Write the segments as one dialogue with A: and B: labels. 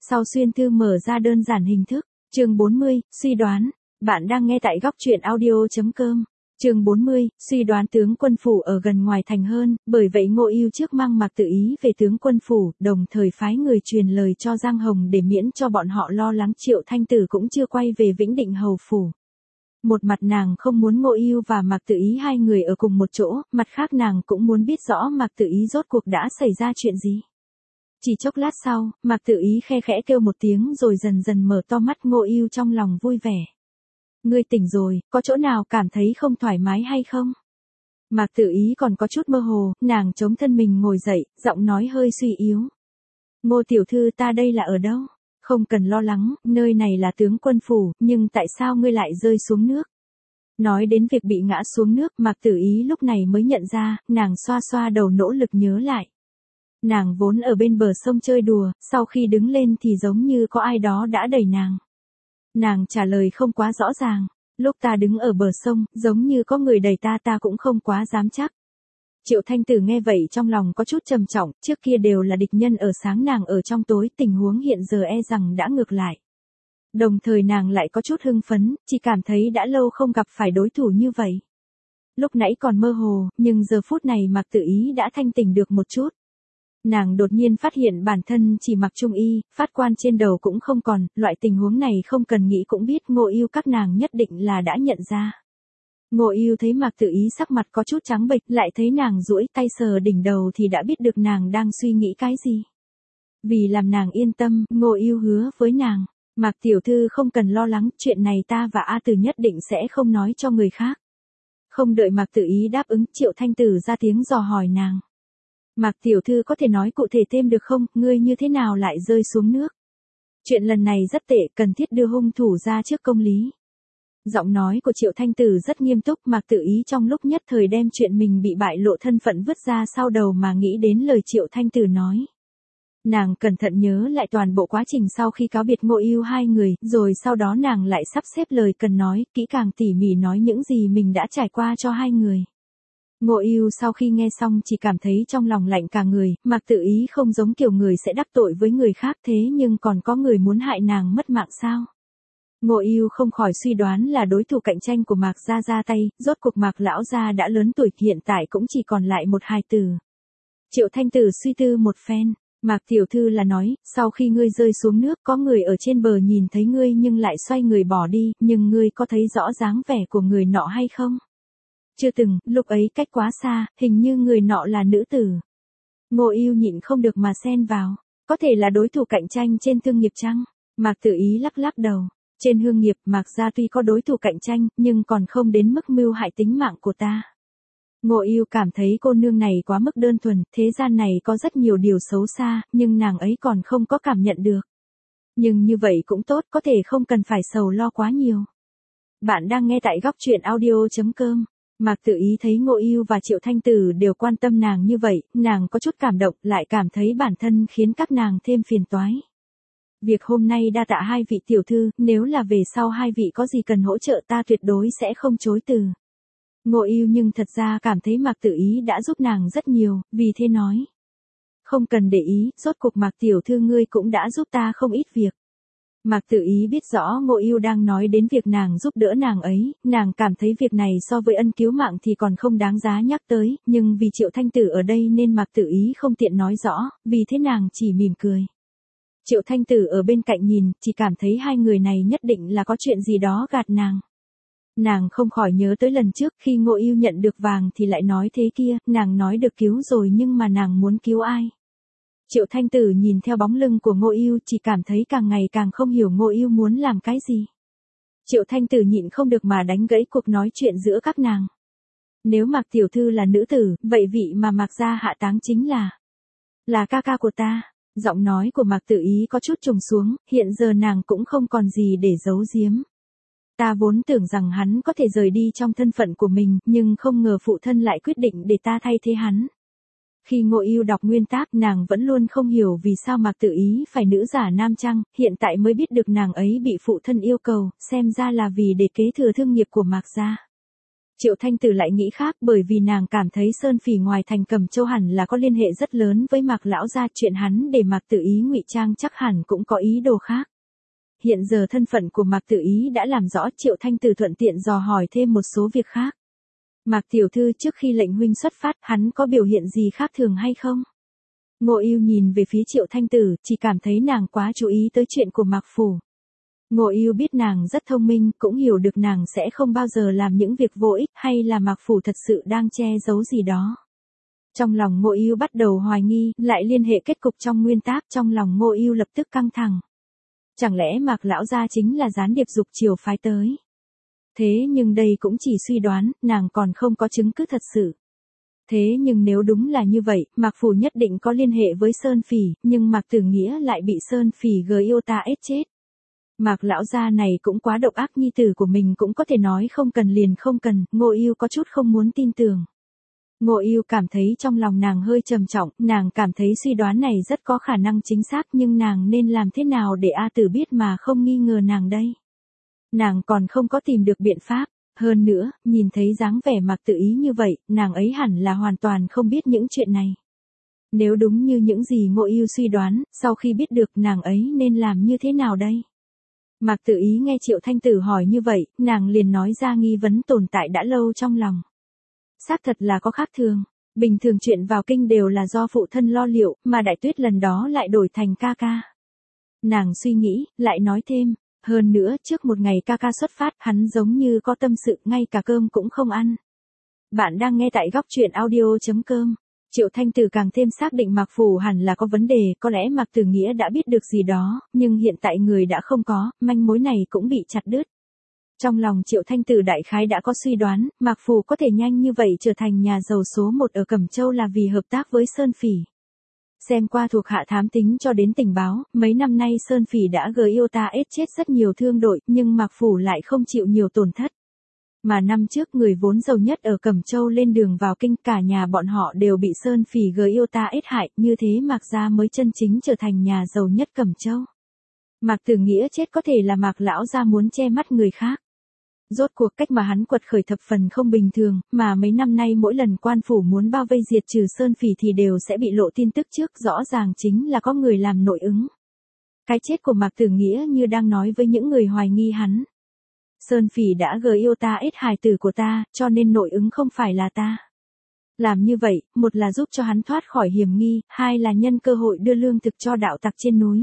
A: Sau xuyên thư mở ra đơn giản hình thức. Chương 40, suy đoán. Bạn đang nghe tại góc truyện audio.com. Chương 40, suy đoán tướng quân phủ ở gần ngoài thành hơn, bởi vậy Ngô Ưu trước mang Mạc Tử Ý về tướng quân phủ, đồng thời phái người truyền lời cho Giang Hồng để miễn cho bọn họ lo lắng Triệu Thanh Tử cũng chưa quay về Vĩnh Định hầu phủ. Một mặt nàng không muốn Ngô Ưu và Mạc Tử Ý hai người ở cùng một chỗ, mặt khác nàng cũng muốn biết rõ Mạc Tử Ý rốt cuộc đã xảy ra chuyện gì. Chỉ chốc lát sau, Mạc Tử Ý khe khẽ kêu một tiếng rồi dần dần mở to mắt. Ngô Ưu trong lòng vui vẻ. Ngươi tỉnh rồi, có chỗ nào cảm thấy không thoải mái hay không? Mạc Tử Ý còn có chút mơ hồ, nàng chống thân mình ngồi dậy, giọng nói hơi suy yếu. Ngô tiểu thư, ta đây là ở đâu? Không cần lo lắng, nơi này là tướng quân phủ, nhưng tại sao ngươi lại rơi xuống nước? Nói đến việc bị ngã xuống nước, Mạc Tử Ý lúc này mới nhận ra, nàng xoa xoa đầu nỗ lực nhớ lại. Nàng vốn ở bên bờ sông chơi đùa, sau khi đứng lên thì giống như có ai đó đã đẩy nàng. Nàng trả lời không quá rõ ràng. Lúc ta đứng ở bờ sông, giống như có người đẩy ta cũng không quá dám chắc. Triệu Thanh Tử nghe vậy trong lòng có chút trầm trọng, trước kia đều là địch nhân ở sáng nàng ở trong tối, tình huống hiện giờ e rằng đã ngược lại. Đồng thời nàng lại có chút hưng phấn, chỉ cảm thấy đã lâu không gặp phải đối thủ như vậy. Lúc nãy còn mơ hồ, nhưng giờ phút này Mạc Tử Ý đã thanh tỉnh được một chút. Nàng đột nhiên phát hiện bản thân chỉ mặc trung y, phát quan trên đầu cũng không còn, loại tình huống này không cần nghĩ cũng biết Ngô Ưu các nàng nhất định là đã nhận ra. Ngô Ưu thấy Mạc Tử Ý sắc mặt có chút trắng bệch, lại thấy nàng duỗi tay sờ đỉnh đầu thì đã biết được nàng đang suy nghĩ cái gì. Vì làm nàng yên tâm, Ngô Ưu hứa với nàng, Mạc tiểu thư không cần lo lắng, chuyện này ta và A Tử nhất định sẽ không nói cho người khác. Không đợi Mạc Tử Ý đáp ứng, Triệu Thanh Tử ra tiếng dò hỏi nàng. Mạc tiểu thư có thể nói cụ thể thêm được không, ngươi như thế nào lại rơi xuống nước? Chuyện lần này rất tệ, cần thiết đưa hung thủ ra trước công lý. Giọng nói của Triệu Thanh Tử rất nghiêm túc, Mạc Tử Ý trong lúc nhất thời đem chuyện mình bị bại lộ thân phận vứt ra sau đầu mà nghĩ đến lời Triệu Thanh Tử nói. Nàng cẩn thận nhớ lại toàn bộ quá trình sau khi cáo biệt Ngô Ưu hai người, rồi sau đó nàng lại sắp xếp lời cần nói, kỹ càng tỉ mỉ nói những gì mình đã trải qua cho hai người. Ngô Ưu sau khi nghe xong chỉ cảm thấy trong lòng lạnh cả người, Mạc Tử Ý không giống kiểu người sẽ đắc tội với người khác thế nhưng còn có người muốn hại nàng mất mạng sao? Ngô Ưu không khỏi suy đoán là đối thủ cạnh tranh của Mạc gia ra tay, rốt cuộc Mạc lão gia đã lớn tuổi, hiện tại cũng chỉ còn lại một hài tử. Triệu Thanh Tử suy tư một phen, Mạc tiểu thư là nói, sau khi ngươi rơi xuống nước có người ở trên bờ nhìn thấy ngươi nhưng lại xoay người bỏ đi, nhưng ngươi có thấy rõ dáng vẻ của người nọ hay không? Chưa từng, lúc ấy cách quá xa, hình như người nọ là nữ tử. Ngô Ưu nhịn không được mà xen vào, có thể là đối thủ cạnh tranh trên thương nghiệp chăng? Mạc Tử Ý lắc lắc đầu, trên hương nghiệp Mạc gia tuy có đối thủ cạnh tranh, nhưng còn không đến mức mưu hại tính mạng của ta. Ngô Ưu cảm thấy cô nương này quá mức đơn thuần, thế gian này có rất nhiều điều xấu xa, nhưng nàng ấy còn không có cảm nhận được. Nhưng như vậy cũng tốt, có thể không cần phải sầu lo quá nhiều. Bạn đang nghe tại góc truyện audio.com. Mạc Tử Ý thấy Ngô Ưu và Triệu Thanh Tử đều quan tâm nàng như vậy, nàng có chút cảm động, lại cảm thấy bản thân khiến các nàng thêm phiền toái. Việc hôm nay đa tạ hai vị tiểu thư, nếu là về sau hai vị có gì cần hỗ trợ ta tuyệt đối sẽ không chối từ. Ngô Ưu nhưng thật ra cảm thấy Mạc Tử Ý đã giúp nàng rất nhiều, vì thế nói. Không cần để ý, rốt cuộc Mạc tiểu thư ngươi cũng đã giúp ta không ít việc. Mạc Tử Ý biết rõ Ngô Ưu đang nói đến việc nàng giúp đỡ nàng ấy, nàng cảm thấy việc này so với ân cứu mạng thì còn không đáng giá nhắc tới, nhưng vì Triệu Thanh Tử ở đây nên Mạc Tử Ý không tiện nói rõ, vì thế nàng chỉ mỉm cười. Triệu Thanh Tử ở bên cạnh nhìn, chỉ cảm thấy hai người này nhất định là có chuyện gì đó gạt nàng. Nàng không khỏi nhớ tới lần trước khi Ngô Ưu nhận được vàng thì lại nói thế kia, nàng nói được cứu rồi nhưng mà nàng muốn cứu ai? Triệu Thanh Tử nhìn theo bóng lưng của Ngô Ưu chỉ cảm thấy càng ngày càng không hiểu Ngô Ưu muốn làm cái gì. Triệu Thanh Tử nhịn không được mà đánh gãy cuộc nói chuyện giữa các nàng. Nếu Mạc tiểu thư là nữ tử, vậy vị mà Mạc gia hạ táng chính là ca ca của ta. Giọng nói của Mạc Tử Ý có chút trùng xuống, hiện giờ nàng cũng không còn gì để giấu giếm. Ta vốn tưởng rằng hắn có thể rời đi trong thân phận của mình, nhưng không ngờ phụ thân lại quyết định để ta thay thế hắn. Khi Ngô Ưu đọc nguyên tác, nàng vẫn luôn không hiểu vì sao Mạc Tử Ý phải nữ giả nam trang, hiện tại mới biết được nàng ấy bị phụ thân yêu cầu, xem ra là vì để kế thừa thương nghiệp của Mạc gia. Triệu Thanh Tử lại nghĩ khác, bởi vì nàng cảm thấy Sơn Phỉ ngoài thành Cẩm Châu hẳn là có liên hệ rất lớn với Mạc lão gia, chuyện hắn để Mạc Tử Ý ngụy trang chắc hẳn cũng có ý đồ khác. Hiện giờ thân phận của Mạc Tử Ý đã làm rõ, Triệu Thanh Tử thuận tiện dò hỏi thêm một số việc khác. Mạc tiểu thư, trước khi lệnh huynh xuất phát, hắn có biểu hiện gì khác thường hay không? Ngô Ưu nhìn về phía Triệu Thanh Tử, chỉ cảm thấy nàng quá chú ý tới chuyện của Mạc phủ. Ngô Ưu biết nàng rất thông minh, cũng hiểu được nàng sẽ không bao giờ làm những việc vô ích, hay là Mạc phủ thật sự đang che giấu gì đó. Trong lòng Ngô Ưu bắt đầu hoài nghi, lại liên hệ kết cục trong nguyên tác, trong lòng Ngô Ưu lập tức căng thẳng. Chẳng lẽ Mạc lão gia chính là gián điệp dục triều phái tới? Thế nhưng đây cũng chỉ suy đoán, nàng còn không có chứng cứ thật sự. Thế nhưng nếu đúng là như vậy, Mạc phủ nhất định có liên hệ với Sơn Phỉ, nhưng Mạc Tử Nghĩa lại bị Sơn Phỉ gời yêu ta ết chết. Mạc lão gia này cũng quá độc ác, nhi tử của mình cũng có thể nói không cần liền không cần. Ngô Ưu có chút không muốn tin tưởng. Ngô Ưu cảm thấy trong lòng nàng hơi trầm trọng, nàng cảm thấy suy đoán này rất có khả năng chính xác, nhưng nàng nên làm thế nào để A Tử biết mà không nghi ngờ nàng đây? Nàng còn không có tìm được biện pháp. Hơn nữa, nhìn thấy dáng vẻ Mạc Tử Ý như vậy, nàng ấy hẳn là hoàn toàn không biết những chuyện này. Nếu đúng như những gì Ngô Ưu suy đoán, sau khi biết được, nàng ấy nên làm như thế nào đây? Mạc Tử Ý nghe Triệu Thanh Tử hỏi như vậy, nàng liền nói ra nghi vấn tồn tại đã lâu trong lòng. Xác thật là có khác thường. Bình thường chuyện vào kinh đều là do phụ thân lo liệu, mà Đại Tuyết lần đó lại đổi thành ca ca. Nàng suy nghĩ, lại nói thêm. Hơn nữa, trước một ngày ca ca xuất phát, hắn giống như có tâm sự, ngay cả cơm cũng không ăn. Bạn đang nghe tại góc truyện audio.com. Triệu Thanh Tử càng thêm xác định Mạc phủ hẳn là có vấn đề, có lẽ Mạc Tử Nghĩa đã biết được gì đó, nhưng hiện tại người đã không có, manh mối này cũng bị chặt đứt. Trong lòng Triệu Thanh Tử đại khái đã có suy đoán, Mạc phủ có thể nhanh như vậy trở thành nhà giàu số 1 ở Cẩm Châu là vì hợp tác với Sơn Phỉ. Xem qua thuộc hạ thám tính cho đến tình báo, mấy năm nay Sơn Phỉ đã gời yêu ta ết chết rất nhiều thương đội, nhưng Mạc phủ lại không chịu nhiều tổn thất. Mà năm trước người vốn giàu nhất ở Cẩm Châu lên đường vào kinh, cả nhà bọn họ đều bị Sơn Phỉ gời yêu ta ết hại, như thế Mạc gia mới chân chính trở thành nhà giàu nhất Cẩm Châu. Mạc Tử Nghĩa chết có thể là Mạc lão gia muốn che mắt người khác. Rốt cuộc cách mà hắn quật khởi thập phần không bình thường, mà mấy năm nay mỗi lần quan phủ muốn bao vây diệt trừ Sơn Phỉ thì đều sẽ bị lộ tin tức trước, rõ ràng chính là có người làm nội ứng. Cái chết của Mạc Tử Nghĩa như đang nói với những người hoài nghi hắn. Sơn Phỉ đã gời yêu ta ết hài tử của ta, cho nên nội ứng không phải là ta. Làm như vậy, một là giúp cho hắn thoát khỏi hiểm nghi, hai là nhân cơ hội đưa lương thực cho đạo tặc trên núi.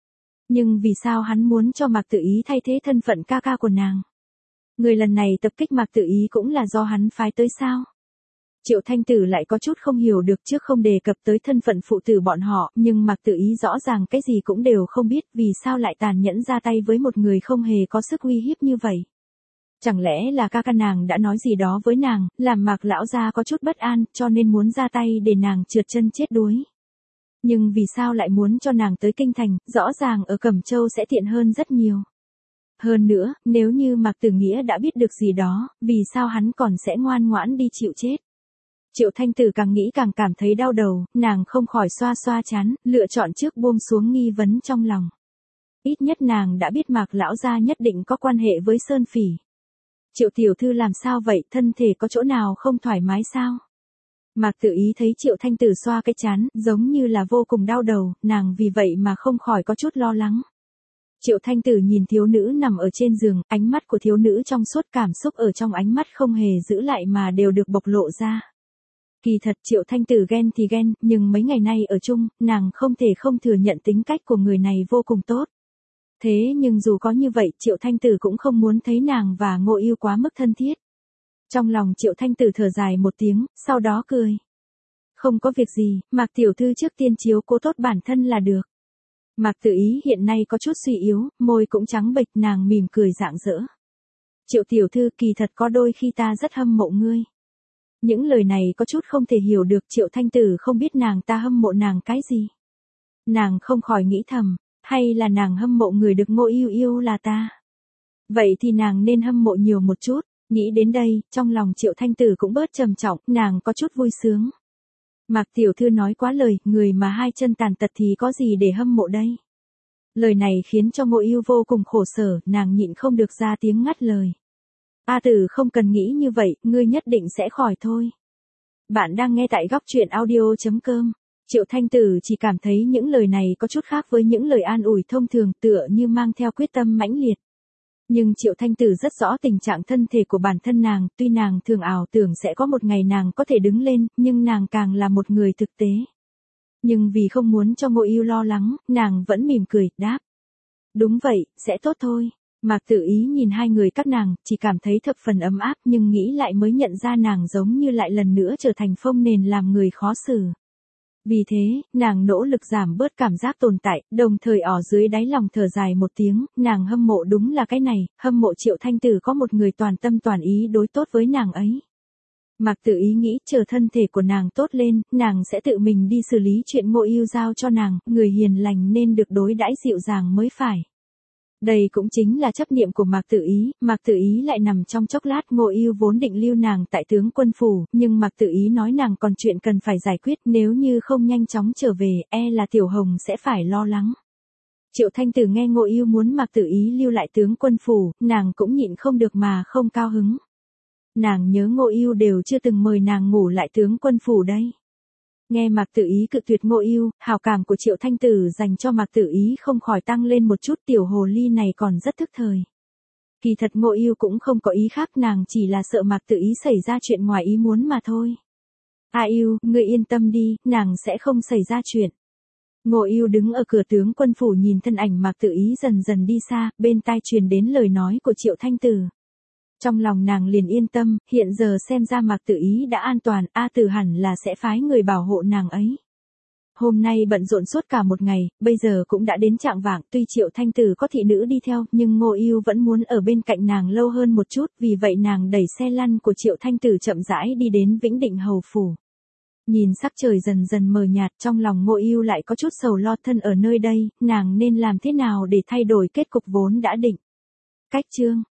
A: Nhưng vì sao hắn muốn cho Mạc Tử Ý thay thế thân phận ca ca của nàng? Người lần này tập kích Mạc Tử Ý cũng là do hắn phái tới sao? Triệu Thanh Tử lại có chút không hiểu được, trước không đề cập tới thân phận phụ tử bọn họ, nhưng Mạc Tử Ý rõ ràng cái gì cũng đều không biết, vì sao lại tàn nhẫn ra tay với một người không hề có sức uy hiếp như vậy. Chẳng lẽ là ca ca nàng đã nói gì đó với nàng, làm Mạc lão gia có chút bất an, cho nên muốn ra tay để nàng trượt chân chết đuối. Nhưng vì sao lại muốn cho nàng tới kinh thành, rõ ràng ở Cẩm Châu sẽ tiện hơn rất nhiều. Hơn nữa, nếu như Mạc Tử Nghĩa đã biết được gì đó, vì sao hắn còn sẽ ngoan ngoãn đi chịu chết? Triệu Thanh Tử càng nghĩ càng cảm thấy đau đầu, nàng không khỏi xoa xoa trán, lựa chọn trước buông xuống nghi vấn trong lòng. Ít nhất nàng đã biết Mạc lão gia nhất định có quan hệ với Sơn Phỉ. Triệu tiểu thư làm sao vậy, thân thể có chỗ nào không thoải mái sao? Mạc Tử Ý thấy Triệu Thanh Tử xoa cái trán, giống như là vô cùng đau đầu, nàng vì vậy mà không khỏi có chút lo lắng. Triệu Thanh Tử nhìn thiếu nữ nằm ở trên giường, ánh mắt của thiếu nữ trong suốt, cảm xúc ở trong ánh mắt không hề giữ lại mà đều được bộc lộ ra. Kỳ thật Triệu Thanh Tử ghen thì ghen, nhưng mấy ngày nay ở chung, nàng không thể không thừa nhận tính cách của người này vô cùng tốt. Thế nhưng dù có như vậy, Triệu Thanh Tử cũng không muốn thấy nàng và Ngô Ưu quá mức thân thiết. Trong lòng Triệu Thanh Tử thở dài một tiếng, sau đó cười. Không có việc gì, Mạc tiểu thư trước tiên chiếu cố tốt bản thân là được. Mạc Tử Ý hiện nay có chút suy yếu, môi cũng trắng bệch, nàng mỉm cười rạng rỡ. Triệu tiểu thư, kỳ thật có đôi khi ta rất hâm mộ ngươi. Những lời này có chút không thể hiểu được, Triệu Thanh Tử không biết nàng ta hâm mộ nàng cái gì. Nàng không khỏi nghĩ thầm, hay là nàng hâm mộ người được Ngô Ưu yêu là ta. Vậy thì nàng nên hâm mộ nhiều một chút. Nghĩ đến đây, trong lòng Triệu Thanh Tử cũng bớt trầm trọng, nàng có chút vui sướng. Mạc tiểu thư nói quá lời, người mà hai chân tàn tật thì có gì để hâm mộ đây? Lời này khiến cho Ngô Ưu vô cùng khổ sở, nàng nhịn không được ra tiếng ngắt lời. A Tử không cần nghĩ như vậy, ngươi nhất định sẽ khỏi thôi. Bạn đang nghe tại góc truyện audio.com. Triệu Thanh Tử chỉ cảm thấy những lời này có chút khác với những lời an ủi thông thường, tựa như mang theo quyết tâm mãnh liệt. Nhưng Triệu Thanh Tử rất rõ tình trạng thân thể của bản thân nàng, tuy nàng thường ảo tưởng sẽ có một ngày nàng có thể đứng lên, nhưng nàng càng là một người thực tế. Nhưng vì không muốn cho Ngô Ưu lo lắng, nàng vẫn mỉm cười, đáp. Đúng vậy, sẽ tốt thôi. Mạc Tử Ý nhìn hai người các nàng, chỉ cảm thấy thập phần ấm áp nhưng nghĩ lại mới nhận ra nàng giống như lại lần nữa trở thành phông nền làm người khó xử. Vì thế, nàng nỗ lực giảm bớt cảm giác tồn tại, đồng thời ở dưới đáy lòng thở dài một tiếng, nàng hâm mộ đúng là cái này, hâm mộ Triệu Thanh Tử có một người toàn tâm toàn ý đối tốt với nàng ấy. Mạc Tử Ý nghĩ chờ thân thể của nàng tốt lên, nàng sẽ tự mình đi xử lý chuyện Ngô Ưu giao cho nàng, người hiền lành nên được đối đãi dịu dàng mới phải. Đây cũng chính là chấp niệm của Mạc Tử Ý lại nằm trong chốc lát. Ngô Ưu vốn định lưu nàng tại tướng quân phủ, nhưng Mạc Tử Ý nói nàng còn chuyện cần phải giải quyết, nếu như không nhanh chóng trở về, là Tiểu Hồng sẽ phải lo lắng. Triệu Thanh Tử nghe Ngô Ưu muốn Mạc Tử Ý lưu lại tướng quân phủ, nàng cũng nhịn không được mà không cao hứng. Nàng nhớ Ngô Ưu đều chưa từng mời nàng ngủ lại tướng quân phủ đây. Nghe Mạc Tử Ý cự tuyệt Ngô Ưu, hảo cảm của Triệu Thanh Tử dành cho Mạc Tử Ý không khỏi tăng lên một chút, tiểu hồ ly này còn rất thức thời. Kỳ thật Ngô Ưu cũng không có ý khác, nàng chỉ là sợ Mạc Tử Ý xảy ra chuyện ngoài ý muốn mà thôi. A Ưu, ngươi yên tâm đi, nàng sẽ không xảy ra chuyện. Ngô Ưu đứng ở cửa tướng quân phủ nhìn thân ảnh Mạc Tử Ý dần dần đi xa, bên tai truyền đến lời nói của Triệu Thanh Tử. Trong lòng nàng liền yên tâm, hiện giờ xem ra Mạc Tử Ý đã an toàn, A Tử hẳn là sẽ phái người bảo hộ nàng ấy. Hôm nay bận rộn suốt cả một ngày, bây giờ cũng đã đến chạng vạng, tuy Triệu Thanh Tử có thị nữ đi theo, nhưng Ngô Ưu vẫn muốn ở bên cạnh nàng lâu hơn một chút, vì vậy nàng đẩy xe lăn của Triệu Thanh Tử chậm rãi đi đến Vĩnh Định Hầu phủ. Nhìn sắc trời dần dần mờ nhạt, trong lòng Ngô Ưu lại có chút sầu lo, thân ở nơi đây, nàng nên làm thế nào để thay đổi kết cục vốn đã định. Cách chương